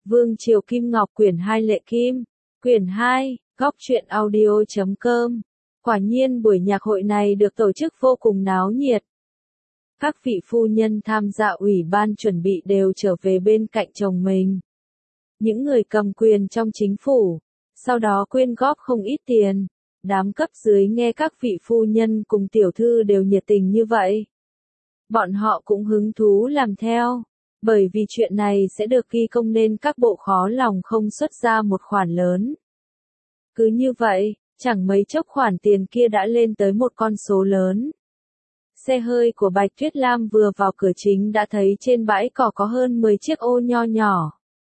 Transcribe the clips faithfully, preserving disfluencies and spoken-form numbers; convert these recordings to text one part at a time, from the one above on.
Vương Triều Kim Ngọc quyển hai Lệ Kim, quyển hai, góc truyện audio chấm com. Quả nhiên buổi nhạc hội này được tổ chức vô cùng náo nhiệt. Các vị phu nhân tham gia ủy ban chuẩn bị đều trở về bên cạnh chồng mình. Những người cầm quyền trong chính phủ, sau đó quyên góp không ít tiền. Đám cấp dưới nghe các vị phu nhân cùng tiểu thư đều nhiệt tình như vậy. Bọn họ cũng hứng thú làm theo, bởi vì chuyện này sẽ được ghi công nên các bộ khó lòng không xuất ra một khoản lớn. Cứ như vậy, chẳng mấy chốc khoản tiền kia đã lên tới một con số lớn. Xe hơi của Bạch Tuyết Lam vừa vào cửa chính đã thấy trên bãi cỏ có hơn mười chiếc ô nho nhỏ.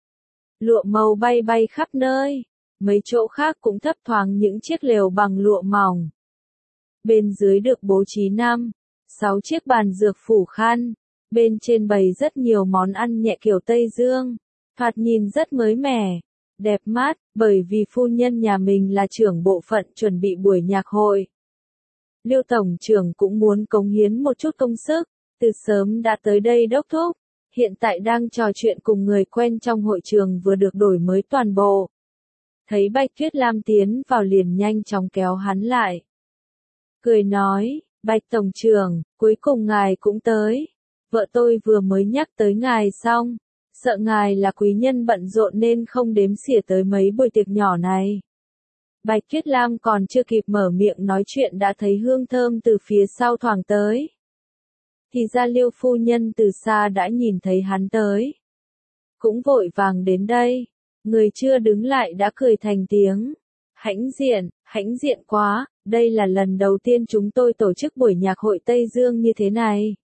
Lụa màu bay bay khắp nơi, mấy chỗ khác cũng thấp thoáng những chiếc lều bằng lụa mỏng. Bên dưới được bố trí năm, sáu chiếc bàn dược phủ khăn, bên trên bày rất nhiều món ăn nhẹ kiểu Tây Dương, thoạt nhìn rất mới mẻ, đẹp mắt, bởi vì phu nhân nhà mình là trưởng bộ phận chuẩn bị buổi nhạc hội. Liêu Tổng trưởng cũng muốn cống hiến một chút công sức, từ sớm đã tới đây đốc thúc, hiện tại đang trò chuyện cùng người quen trong hội trường vừa được đổi mới toàn bộ. Thấy Bạch Tuyết Lam tiến vào liền nhanh chóng kéo hắn lại. Cười nói, Bạch Tổng trưởng, cuối cùng ngài cũng tới. Vợ tôi vừa mới nhắc tới ngài xong, sợ ngài là quý nhân bận rộn nên không đếm xỉa tới mấy buổi tiệc nhỏ này. Bạch Tuyết Lam còn chưa kịp mở miệng nói chuyện đã thấy hương thơm từ phía sau thoảng tới. Thì ra Liêu phu nhân từ xa đã nhìn thấy hắn tới. Cũng vội vàng đến đây, người chưa đứng lại đã cười thành tiếng. Hãnh diện, hãnh diện quá, đây là lần đầu tiên chúng tôi tổ chức buổi nhạc hội Tây Dương như thế này.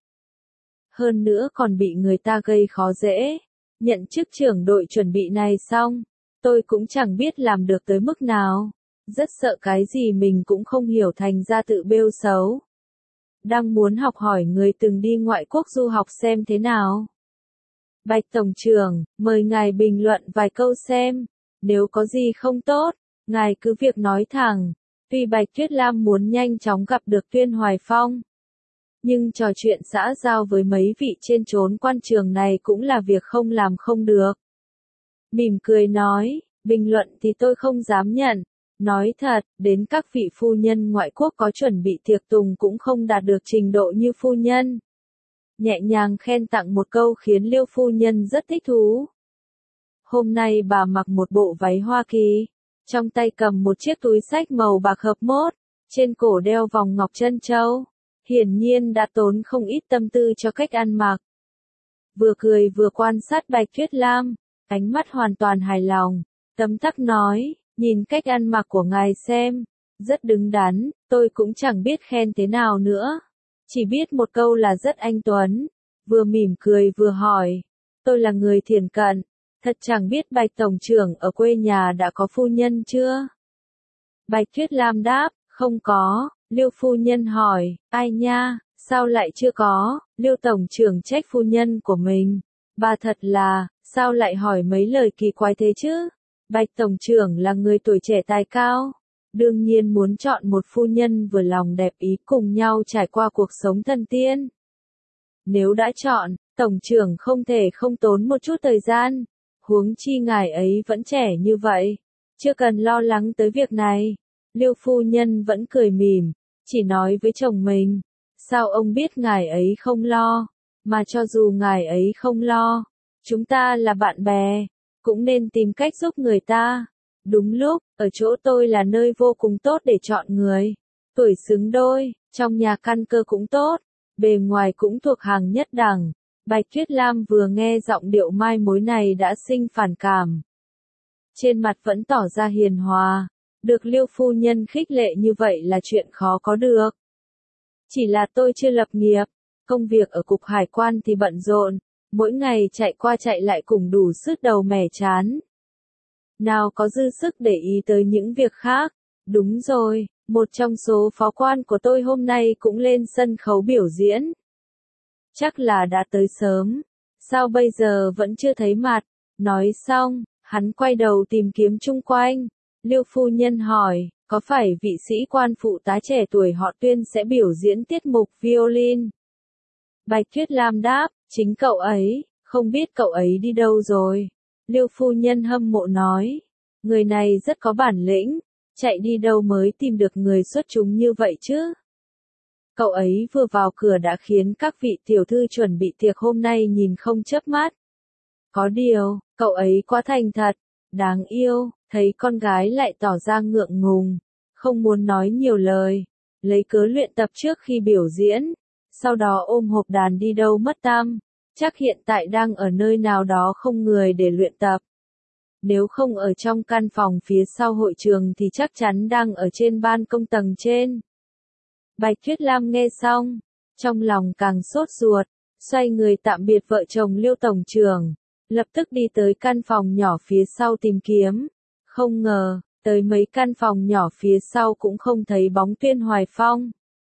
Hơn nữa còn bị người ta gây khó dễ. Nhận chức trưởng đội chuẩn bị này xong, tôi cũng chẳng biết làm được tới mức nào. Rất sợ cái gì mình cũng không hiểu thành ra tự bêu xấu. Đang muốn học hỏi người từng đi ngoại quốc du học xem thế nào. Bạch Tổng trưởng, mời ngài bình luận vài câu xem. Nếu có gì không tốt, ngài cứ việc nói thẳng. Tuy Bạch Tuyết Lam muốn nhanh chóng gặp được Tuyên Hoài Phong, nhưng trò chuyện xã giao với mấy vị trên chốn quan trường này cũng là việc không làm không được. Mỉm cười nói, bình luận thì tôi không dám nhận. Nói thật, đến các vị phu nhân ngoại quốc có chuẩn bị tiệc tùng cũng không đạt được trình độ như phu nhân. Nhẹ nhàng khen tặng một câu khiến Liêu phu nhân rất thích thú. Hôm nay bà mặc một bộ váy Hoa Kỳ, trong tay cầm một chiếc túi xách màu bạc hợp mốt, trên cổ đeo vòng ngọc trân châu. Hiển nhiên đã tốn không ít tâm tư cho cách ăn mặc. Vừa cười vừa quan sát Bạch Tuyết Lam, ánh mắt hoàn toàn hài lòng, tấm tắc nói, nhìn cách ăn mặc của ngài xem, rất đứng đắn, tôi cũng chẳng biết khen thế nào nữa. Chỉ biết một câu là rất anh tuấn, vừa mỉm cười vừa hỏi, tôi là người thiển cận, thật chẳng biết Bạch Tổng trưởng ở quê nhà đã có phu nhân chưa? Bạch Tuyết Lam đáp, không có. Liêu phu nhân hỏi, ai nha, sao lại chưa có? Liêu Tổng trưởng trách phu nhân của mình. Bà thật là, sao lại hỏi mấy lời kỳ quái thế chứ? Bạch Tổng trưởng là người tuổi trẻ tài cao, đương nhiên muốn chọn một phu nhân vừa lòng đẹp ý cùng nhau trải qua cuộc sống thần tiên. Nếu đã chọn, Tổng trưởng không thể không tốn một chút thời gian, huống chi ngài ấy vẫn trẻ như vậy, chưa cần lo lắng tới việc này. Liêu phu nhân vẫn cười mỉm, chỉ nói với chồng mình, sao ông biết ngài ấy không lo, mà cho dù ngài ấy không lo, chúng ta là bạn bè, cũng nên tìm cách giúp người ta. Đúng lúc, ở chỗ tôi là nơi vô cùng tốt để chọn người, tuổi xứng đôi, trong nhà căn cơ cũng tốt, bề ngoài cũng thuộc hàng nhất đẳng. Bạch Tuyết Lam vừa nghe giọng điệu mai mối này đã sinh phản cảm. Trên mặt vẫn tỏ ra hiền hòa. Được Liêu phu nhân khích lệ như vậy là chuyện khó có được. Chỉ là tôi chưa lập nghiệp, công việc ở cục hải quan thì bận rộn, mỗi ngày chạy qua chạy lại cùng đủ sứt đầu mẻ chán. Nào có dư sức để ý tới những việc khác. Đúng rồi, một trong số phó quan của tôi hôm nay cũng lên sân khấu biểu diễn. Chắc là đã tới sớm, sao bây giờ vẫn chưa thấy mặt? Nói xong, hắn quay đầu tìm kiếm chung quanh. Liêu phu nhân hỏi, có phải vị sĩ quan phụ tá trẻ tuổi họ Tuyên sẽ biểu diễn tiết mục violin? Bạch Tuyết Lam đáp, chính cậu ấy, không biết cậu ấy đi đâu rồi. Liêu phu nhân hâm mộ nói, người này rất có bản lĩnh, chạy đi đâu mới tìm được người xuất chúng như vậy chứ. Cậu ấy vừa vào cửa đã khiến các vị tiểu thư chuẩn bị tiệc hôm nay nhìn không chớp mắt. Có điều, cậu ấy quá thành thật, đáng yêu, thấy con gái lại tỏ ra ngượng ngùng, không muốn nói nhiều lời, lấy cớ luyện tập trước khi biểu diễn, sau đó ôm hộp đàn đi đâu mất tăm, chắc hiện tại đang ở nơi nào đó không người để luyện tập. Nếu không ở trong căn phòng phía sau hội trường thì chắc chắn đang ở trên ban công tầng trên. Bạch Tuyết Lam nghe xong, trong lòng càng sốt ruột, xoay người tạm biệt vợ chồng Liêu tổng trưởng, lập tức đi tới căn phòng nhỏ phía sau tìm kiếm. Không ngờ, tới mấy căn phòng nhỏ phía sau cũng không thấy bóng Tuyên Hoài Phong.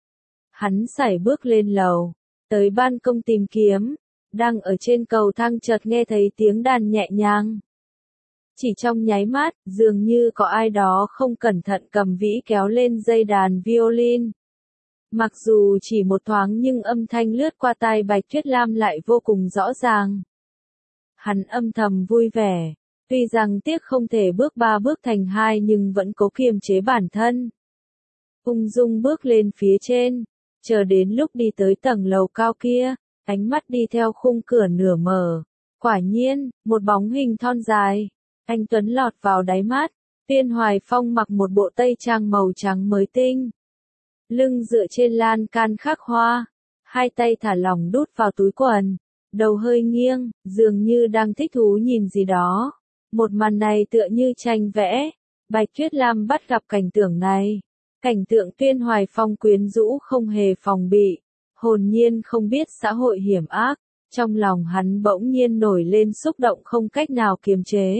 Hắn sải bước lên lầu, tới ban công tìm kiếm, đang ở trên cầu thang chợt nghe thấy tiếng đàn nhẹ nhàng. Chỉ trong nháy mắt, dường như có ai đó không cẩn thận cầm vĩ kéo lên dây đàn violin. Mặc dù chỉ một thoáng nhưng âm thanh lướt qua tai Bạch Tuyết Lam lại vô cùng rõ ràng. Hắn âm thầm vui vẻ, tuy rằng tiếc không thể bước ba bước thành hai nhưng vẫn cố kiềm chế bản thân. Ung dung bước lên phía trên, chờ đến lúc đi tới tầng lầu cao kia, ánh mắt đi theo khung cửa nửa mở. Quả nhiên, một bóng hình thon dài, anh tuấn lọt vào đáy mắt. Tuyên Hoài Phong mặc một bộ tây trang màu trắng mới tinh. Lưng dựa trên lan can khắc hoa, hai tay thả lỏng đút vào túi quần, đầu hơi nghiêng, dường như đang thích thú nhìn gì đó. Một màn này tựa như tranh vẽ. Bạch Tuyết Lam bắt gặp cảnh tượng này. Cảnh tượng Tuyên Hoài Phong quyến rũ không hề phòng bị, hồn nhiên không biết xã hội hiểm ác, trong lòng hắn bỗng nhiên nổi lên xúc động không cách nào kiềm chế.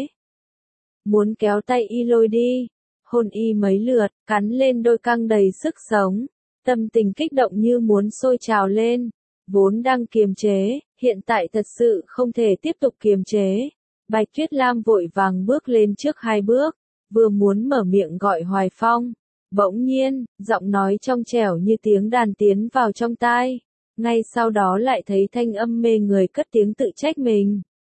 Muốn kéo tay y lôi đi, hôn y mấy lượt, cắn lên đôi căng đầy sức sống, tâm tình kích động như muốn sôi trào lên, vốn đang kiềm chế, hiện tại thật sự không thể tiếp tục kiềm chế. Bạch Tuyết Lam vội vàng bước lên trước hai bước, vừa muốn mở miệng gọi Hoài Phong, bỗng nhiên, giọng nói trong trẻo như tiếng đàn tiến vào trong tai, ngay sau đó lại thấy thanh âm mê người cất tiếng tự trách mình.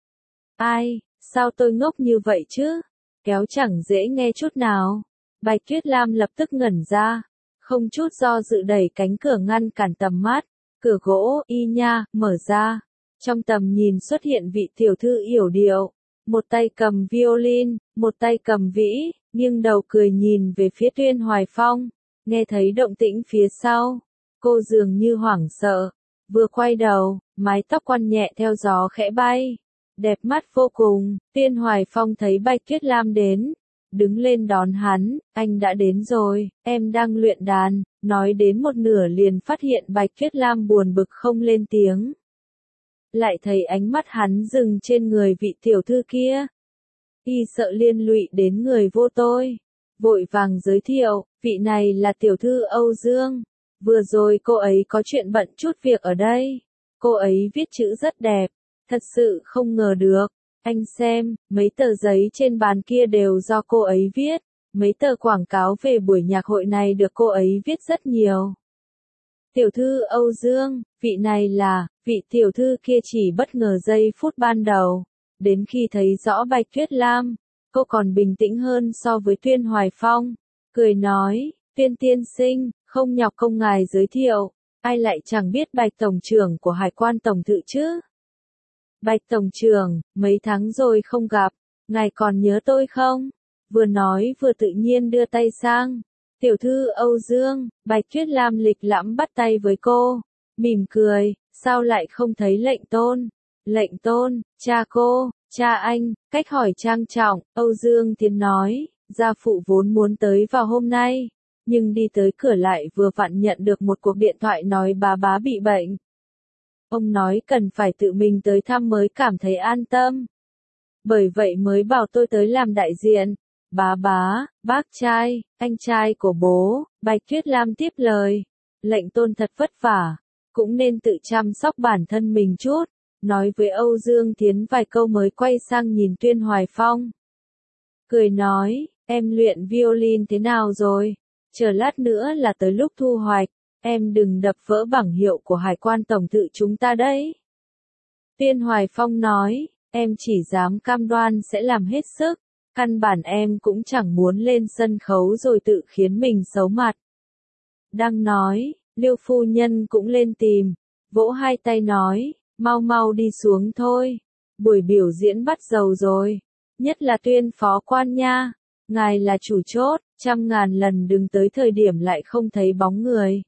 Ai, sao tôi ngốc như vậy chứ? Kéo chẳng dễ nghe chút nào. Bạch Tuyết Lam lập tức ngẩn ra, không chút do dự đẩy cánh cửa ngăn cản tầm mắt, cửa gỗ, y nha, mở ra. Trong tầm nhìn xuất hiện vị tiểu thư yểu điệu, một tay cầm violin, một tay cầm vĩ, nghiêng đầu cười nhìn về phía Tuyên Hoài Phong, nghe thấy động tĩnh phía sau. Cô dường như hoảng sợ, vừa quay đầu, mái tóc quăn nhẹ theo gió khẽ bay. Đẹp mắt vô cùng. Tuyên Hoài Phong thấy Bạch Tuyết Lam đến, đứng lên đón hắn, anh đã đến rồi, em đang luyện đàn, nói đến một nửa liền phát hiện Bạch Tuyết Lam buồn bực không lên tiếng. Lại thấy ánh mắt hắn dừng trên người vị tiểu thư kia. Y sợ liên lụy đến người vô tôi, vội vàng giới thiệu, vị này là tiểu thư Âu Dương, vừa rồi cô ấy có chuyện bận chút việc ở đây, cô ấy viết chữ rất đẹp. Thật sự không ngờ được, anh xem, mấy tờ giấy trên bàn kia đều do cô ấy viết, mấy tờ quảng cáo về buổi nhạc hội này được cô ấy viết rất nhiều. Tiểu thư Âu Dương, vị này là, vị tiểu thư kia chỉ bất ngờ giây phút ban đầu, đến khi thấy rõ Bạch Tuyết Lam, cô còn bình tĩnh hơn so với Tuyên Hoài Phong, cười nói, Tuyên tiên sinh, không nhọc công ngài giới thiệu, ai lại chẳng biết Bạch tổng trưởng của Hải quan tổng thự chứ? Bạch tổng trưởng, mấy tháng rồi không gặp, ngài còn nhớ tôi không? Vừa nói vừa tự nhiên đưa tay sang. Tiểu thư Âu Dương, Bạch Tuyết Lam lịch lãm bắt tay với cô, mỉm cười, sao lại không thấy lệnh tôn? Lệnh tôn, cha cô, cha anh, cách hỏi trang trọng, Âu Dương Tiến nói, gia phụ vốn muốn tới vào hôm nay, nhưng đi tới cửa lại vừa vặn nhận được một cuộc điện thoại nói bà bá bị bệnh. Ông nói cần phải tự mình tới thăm mới cảm thấy an tâm. Bởi vậy mới bảo tôi tới làm đại diện. Bá bá, bác trai, anh trai của bố, Bạch Tuyết Lam tiếp lời. Lệnh tôn thật vất vả, cũng nên tự chăm sóc bản thân mình chút. Nói với Âu Dương Tiến vài câu mới quay sang nhìn Tuyên Hoài Phong. Cười nói, em luyện violin thế nào rồi? Chờ lát nữa là tới lúc thu hoạch. Em đừng đập vỡ bảng hiệu của Hải quan tổng thự chúng ta đấy. Tuyên Hoài Phong nói, em chỉ dám cam đoan sẽ làm hết sức, căn bản em cũng chẳng muốn lên sân khấu rồi tự khiến mình xấu mặt. Đang nói, Liêu phu nhân cũng lên tìm, vỗ hai tay nói, mau mau đi xuống thôi, buổi biểu diễn bắt đầu rồi, nhất là Tuyên phó quan nha, ngài là chủ chốt, trăm ngàn lần đừng tới thời điểm lại không thấy bóng người.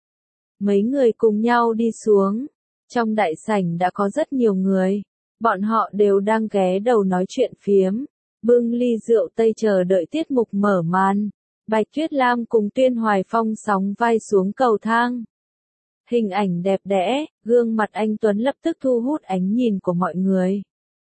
Mấy người cùng nhau đi xuống, trong đại sảnh đã có rất nhiều người, bọn họ đều đang ghé đầu nói chuyện phiếm, bưng ly rượu tây chờ đợi tiết mục mở màn. Bạch Tuyết Lam cùng Tuyên Hoài Phong sóng vai xuống cầu thang. Hình ảnh đẹp đẽ, gương mặt anh Tuấn lập tức thu hút ánh nhìn của mọi người.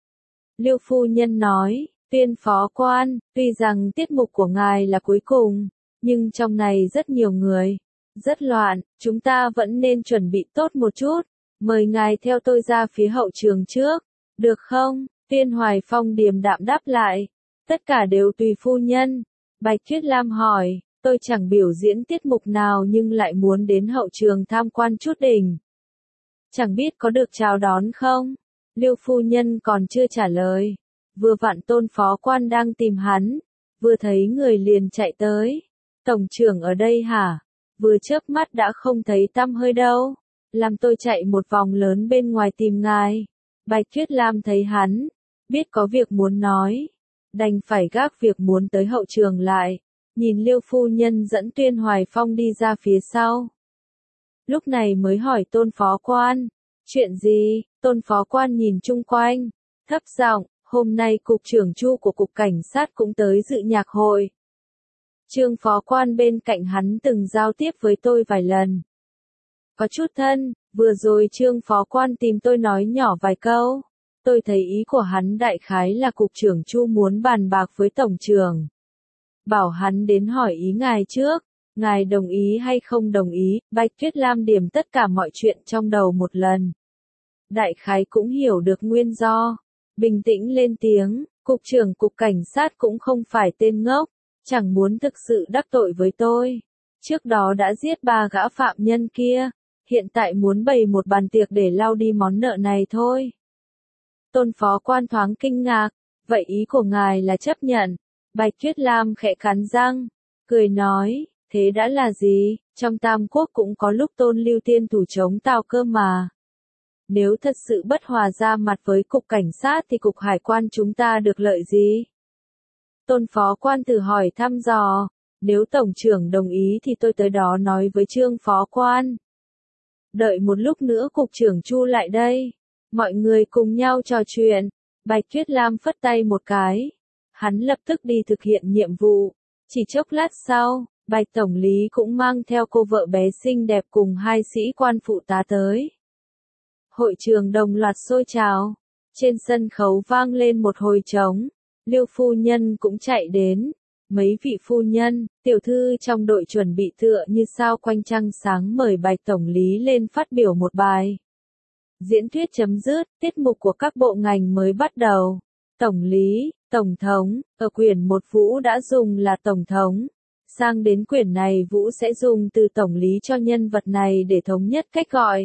Liêu phu nhân nói, Tuyên phó quan, tuy rằng tiết mục của ngài là cuối cùng, nhưng trong này rất nhiều người, rất loạn, chúng ta vẫn nên chuẩn bị tốt một chút, mời ngài theo tôi ra phía hậu trường trước, được không? Tuyên Hoài Phong điềm đạm đáp lại, tất cả đều tùy phu nhân. Bạch Tuyết Lam hỏi, tôi chẳng biểu diễn tiết mục nào nhưng lại muốn đến hậu trường tham quan chút đỉnh. Chẳng biết có được chào đón không? Liêu phu nhân còn chưa trả lời. Vừa vặn Tôn phó quan đang tìm hắn, vừa thấy người liền chạy tới. Tổng trưởng ở đây hả? Vừa chớp mắt đã không thấy tăm hơi đâu. Làm tôi chạy một vòng lớn bên ngoài tìm ngài. Bạch Tuyết Lam thấy hắn, biết có việc muốn nói. Đành phải gác việc muốn tới hậu trường lại, nhìn Liêu phu nhân dẫn Tuyên Hoài Phong đi ra phía sau. Lúc này mới hỏi Tôn phó quan, chuyện gì? Tôn phó quan nhìn chung quanh, thấp giọng, hôm nay cục trưởng Chu của cục cảnh sát cũng tới dự nhạc hội. Trương phó quan bên cạnh hắn từng giao tiếp với tôi vài lần. Có chút thân, vừa rồi Trương phó quan tìm tôi nói nhỏ vài câu. Tôi thấy ý của hắn đại khái là cục trưởng Chu muốn bàn bạc với tổng trưởng. Bảo hắn đến hỏi ý ngài trước, ngài đồng ý hay không đồng ý, Bạch Tuyết Lam điểm tất cả mọi chuyện trong đầu một lần. Đại khái cũng hiểu được nguyên do, bình tĩnh lên tiếng, cục trưởng cục cảnh sát cũng không phải tên ngốc, chẳng muốn thực sự đắc tội với tôi. Trước đó đã giết ba gã phạm nhân kia, hiện tại muốn bày một bàn tiệc để lau đi món nợ này thôi. Tôn phó quan thoáng kinh ngạc, vậy ý của ngài là chấp nhận. Bạch Tuyết Lam khẽ cắn răng, cười nói, thế đã là gì, trong Tam Quốc cũng có lúc Tôn Lưu Tiên thủ chống Tào cơ mà. Nếu thật sự bất hòa ra mặt với cục cảnh sát thì cục hải quan chúng ta được lợi gì? Tôn phó quan thử hỏi thăm dò, nếu tổng trưởng đồng ý thì tôi tới đó nói với Trương phó quan. Đợi một lúc nữa cục trưởng Chu lại đây. Mọi người cùng nhau trò chuyện, Bạch Tuyết Lam phất tay một cái. Hắn lập tức đi thực hiện nhiệm vụ. Chỉ chốc lát sau, Bạch Tổng lý cũng mang theo cô vợ bé xinh đẹp cùng hai sĩ quan phụ tá tới. Hội trường đồng loạt sôi trào. Trên sân khấu vang lên một hồi trống. Liêu phu nhân cũng chạy đến. Mấy vị phu nhân, tiểu thư trong đội chuẩn bị tựa như sao quanh trăng sáng mời Bạch Tổng lý lên phát biểu một bài. Diễn thuyết chấm dứt, tiết mục của các bộ ngành mới bắt đầu. Tổng lý, tổng thống, ở quyển một Vũ đã dùng là tổng thống. Sang đến quyển này Vũ sẽ dùng từ tổng lý cho nhân vật này để thống nhất cách gọi.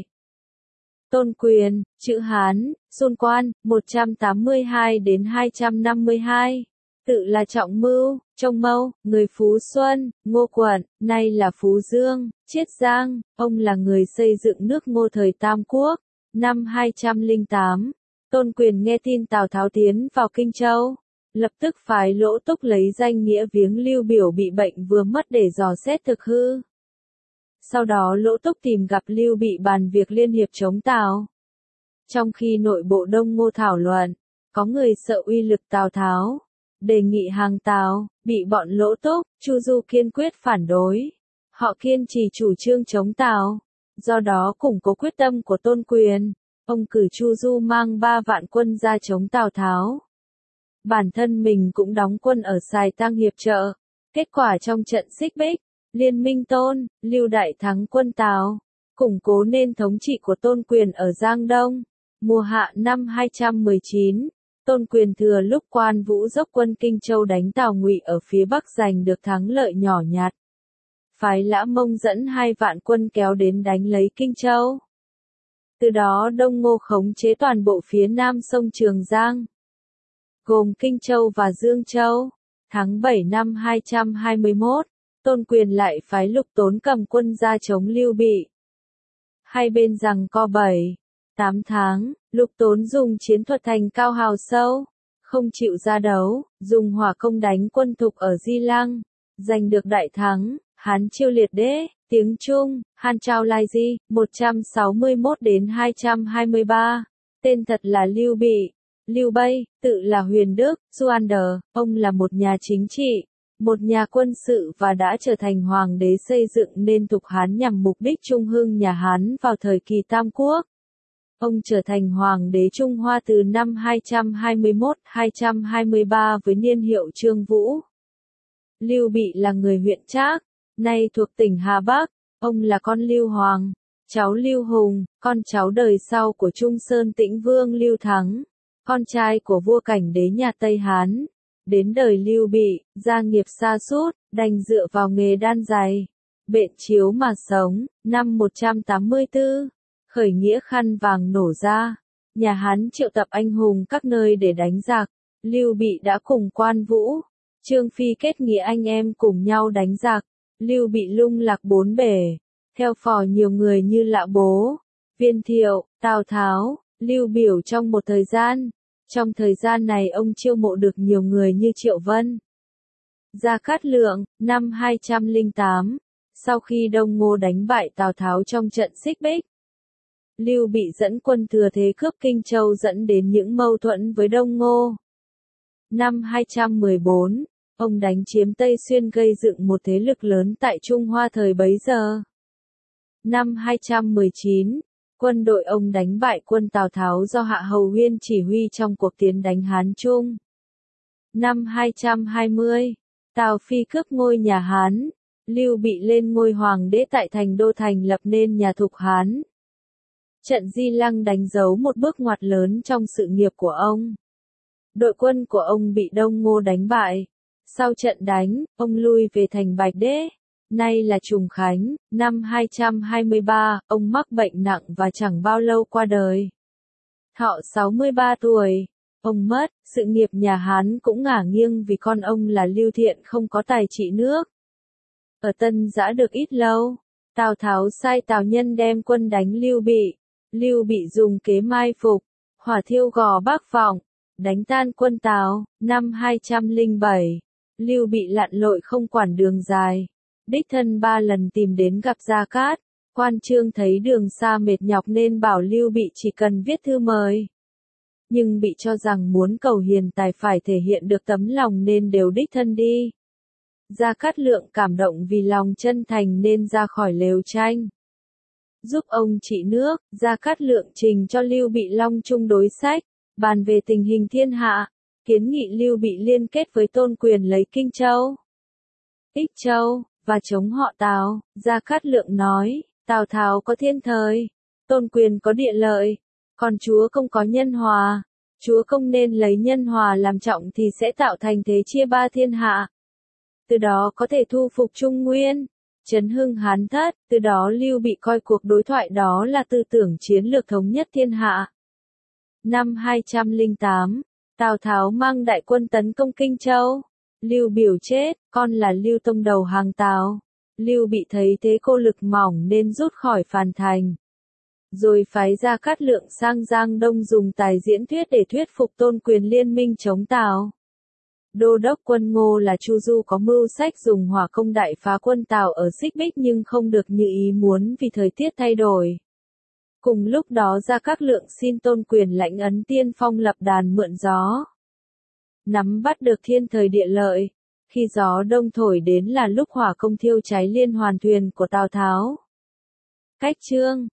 Tôn quyền, chữ Hán, Xuân Quan, một trăm tám mươi hai đến hai trăm năm mươi hai. Tự là Trọng Mưu, Trông Mâu, người Phú Xuân, Ngô Quận, nay là Phú Dương, Chiết Giang, ông là người xây dựng nước Ngô thời Tam Quốc. Năm hai trăm lẻ tám, Tôn quyền nghe tin Tào Tháo tiến vào Kinh Châu, lập tức phái Lỗ Túc lấy danh nghĩa viếng Lưu Biểu bị bệnh vừa mất để dò xét thực hư. Sau đó Lỗ Túc tìm gặp Lưu Bị bàn việc liên hiệp chống Tào. Trong khi nội bộ Đông Ngô thảo luận, có người sợ uy lực Tào Tháo, đề nghị hàng Tào, bị bọn Lỗ Túc, Chu Du kiên quyết phản đối. Họ kiên trì chủ trương chống Tào. Do đó củng cố quyết tâm của Tôn quyền, ông cử Chu Du mang ba vạn quân ra chống Tào Tháo. Bản thân mình cũng đóng quân ở Sài Tăng hiệp trợ. Kết quả trong trận Xích Bích, Liên minh Tôn, Lưu Đại thắng quân Tào, củng cố nên thống trị của Tôn quyền ở Giang Đông. Mùa hạ năm hai trăm mười chín, Tôn quyền thừa lúc Quan Vũ dốc quân Kinh Châu đánh Tào Ngụy ở phía Bắc giành được thắng lợi nhỏ nhặt. Phái Lã Mông dẫn hai vạn quân kéo đến đánh lấy Kinh Châu. Từ đó Đông Ngô khống chế toàn bộ phía nam sông Trường Giang. gồm Kinh Châu và Dương Châu. Tháng bảy năm hai trăm hai mươi mốt, Tôn Quyền lại phái Lục Tốn cầm quân ra chống Lưu Bị. Hai bên giằng co bảy, tám tháng, Lục Tốn dùng chiến thuật thành cao hào sâu, không chịu ra đấu, dùng hỏa công đánh quân Thục ở Di Lăng, giành được đại thắng. Hán chiêu liệt đế, tiếng Trung, Han Trao Lai Di, một trăm sáu mươi mốt đến hai trăm hai mươi ba. Tên thật là Lưu Bị, Lưu Bay, tự là Huyền Đức, Suander, ông là một nhà chính trị, một nhà quân sự và đã trở thành hoàng đế xây dựng nên Thục Hán nhằm mục đích trung hưng nhà Hán vào thời kỳ Tam Quốc. Ông trở thành hoàng đế Trung Hoa từ năm hai trăm hai mươi mốt đến hai trăm hai mươi ba với niên hiệu Trương Vũ. Lưu Bị là người huyện Trác, nay thuộc tỉnh Hà Bắc. Ông là con Lưu Hoàng, cháu Lưu Hùng, con cháu đời sau của Trung Sơn Tĩnh Vương Lưu Thắng, con trai của vua Cảnh Đế nhà Tây Hán. Đến đời Lưu Bị, gia nghiệp sa sút, đành dựa vào nghề đan giày, bện chiếu mà sống. Năm một trăm tám mươi tư, khởi nghĩa khăn vàng nổ ra, nhà Hán triệu tập anh hùng các nơi để đánh giặc. Lưu Bị đã cùng Quan Vũ, Trương Phi kết nghĩa anh em cùng nhau đánh giặc. Lưu Bị lung lạc bốn bể, theo phò nhiều người như Lã Bố, Viên Thiệu, Tào Tháo, Lưu Biểu trong một thời gian. Trong thời gian này ông chiêu mộ được nhiều người như Triệu Vân, Gia Cát Lượng. Năm hai trăm lẻ tám, sau khi Đông Ngô đánh bại Tào Tháo trong trận Xích Bích, Lưu Bị dẫn quân thừa thế cướp Kinh Châu dẫn đến những mâu thuẫn với Đông Ngô. Năm hai trăm mười bốn, ông đánh chiếm Tây Xuyên gây dựng một thế lực lớn tại Trung Hoa thời bấy giờ. Năm hai trăm mười chín, quân đội ông đánh bại quân Tào Tháo do Hạ Hầu Huyên chỉ huy trong cuộc tiến đánh Hán Trung. Năm hai trăm hai mươi, Tào Phi cướp ngôi nhà Hán, Lưu Bị lên ngôi hoàng đế tại thành Đô thành lập nên nhà Thục Hán. Trận Di Lăng đánh dấu một bước ngoặt lớn trong sự nghiệp của ông. Đội quân của ông bị Đông Ngô đánh bại. Sau trận đánh, ông lui về thành Bạch Đế, nay là Trùng Khánh. Năm hai trăm hai mươi ba, ông mắc bệnh nặng và chẳng bao lâu qua đời. Thọ sáu mươi ba tuổi, ông mất, sự nghiệp nhà Hán cũng ngả nghiêng vì con ông là Lưu Thiện không có tài trị nước. Ở Tân Giã được ít lâu, Tào Tháo sai Tào Nhân đem quân đánh Lưu Bị. Lưu Bị dùng kế mai phục, hỏa thiêu Gò Bắc Vọng, đánh tan quân Tào. Năm hai trăm lẻ bảy, Lưu Bị lặn lội không quản đường dài, đích thân ba lần tìm đến gặp Gia Cát. Quan Trương thấy đường xa mệt nhọc nên bảo Lưu Bị chỉ cần viết thư mời. Nhưng Bị cho rằng muốn cầu hiền tài phải thể hiện được tấm lòng nên đều đích thân đi. Gia Cát Lượng cảm động vì lòng chân thành nên ra khỏi lều tranh, giúp ông trị nước. Gia Cát Lượng trình cho Lưu Bị long chung đối sách, bàn về tình hình thiên hạ, kiến nghị Lưu Bị liên kết với Tôn Quyền lấy Kinh Châu, Ích Châu, và chống họ Tào. Gia Cát Lượng nói, Tào Tháo có thiên thời, Tôn Quyền có địa lợi, còn chúa công có nhân hòa. Chúa công nên lấy nhân hòa làm trọng thì sẽ tạo thành thế chia ba thiên hạ. Từ đó có thể thu phục Trung Nguyên, trấn hưng Hán Thất. Từ đó Lưu Bị coi cuộc đối thoại đó là tư tưởng chiến lược thống nhất thiên hạ. Năm hai trăm lẻ tám, Tào Tháo mang đại quân tấn công Kinh Châu. Lưu Biểu chết, con là Lưu Tông đầu hàng Tào. Lưu Bị thấy thế cô lực mỏng nên rút khỏi Phàn Thành. Rồi phái Gia Cát Lượng sang Giang Đông dùng tài diễn thuyết để thuyết phục Tôn Quyền liên minh chống Tào. Đô đốc quân Ngô là Chu Du có mưu sách dùng hỏa công đại phá quân Tào ở Xích Bích nhưng không được như ý muốn vì thời tiết thay đổi. Cùng lúc đó Gia Cát Lượng xin Tôn Quyền lãnh ấn tiên phong lập đàn mượn gió, nắm bắt được thiên thời địa lợi. Khi gió đông thổi đến là lúc hỏa công thiêu cháy liên hoàn thuyền của Tào Tháo. Cách chương